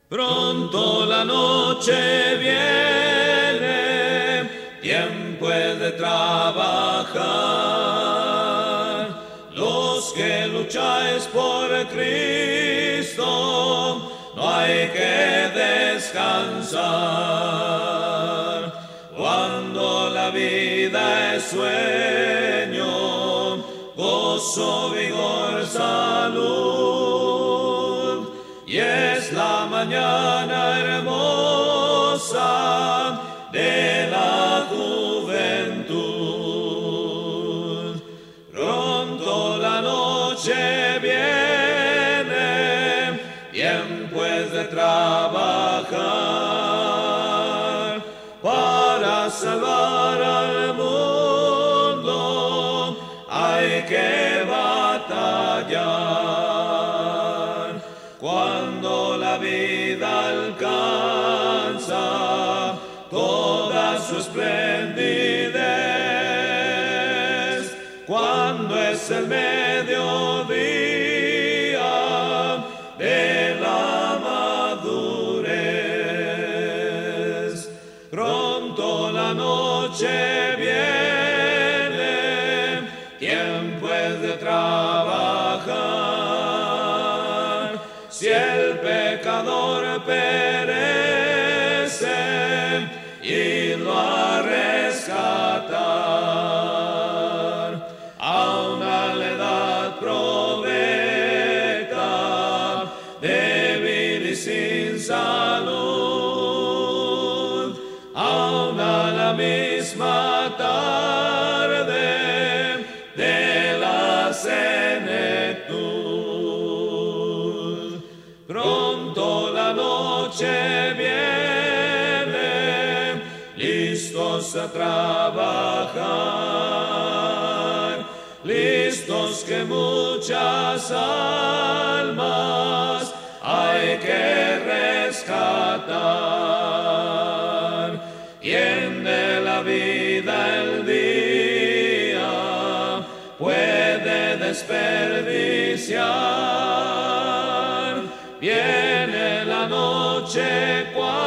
Pronto la noche viene, tiempo es de trabajar. Los que lucháis por Cristo, no hay que descansar. Cuando la vida es sueño, gozo, vigor, salud, y es la mañana hermosa de la juventud. Pronto la noche viene, tiempo es de trabajar para salvar al mundo. Hay que batallar. Cuando la vida alcanza toda su esplendidez, cuando es el mediodía de la madurez, pronto la noche viene, tiempo es de trabajar. Si el pecador perece, irlo a rescatar. Aun a la edad provecta, débil y sin salud, aun a la misma tarde de la senectud, pronto la noche viene, listos a trabajar, listos que muchas almas hay que rescatar. ¿Quién de la vida el día puede desperdiciar? Viene la noche cuando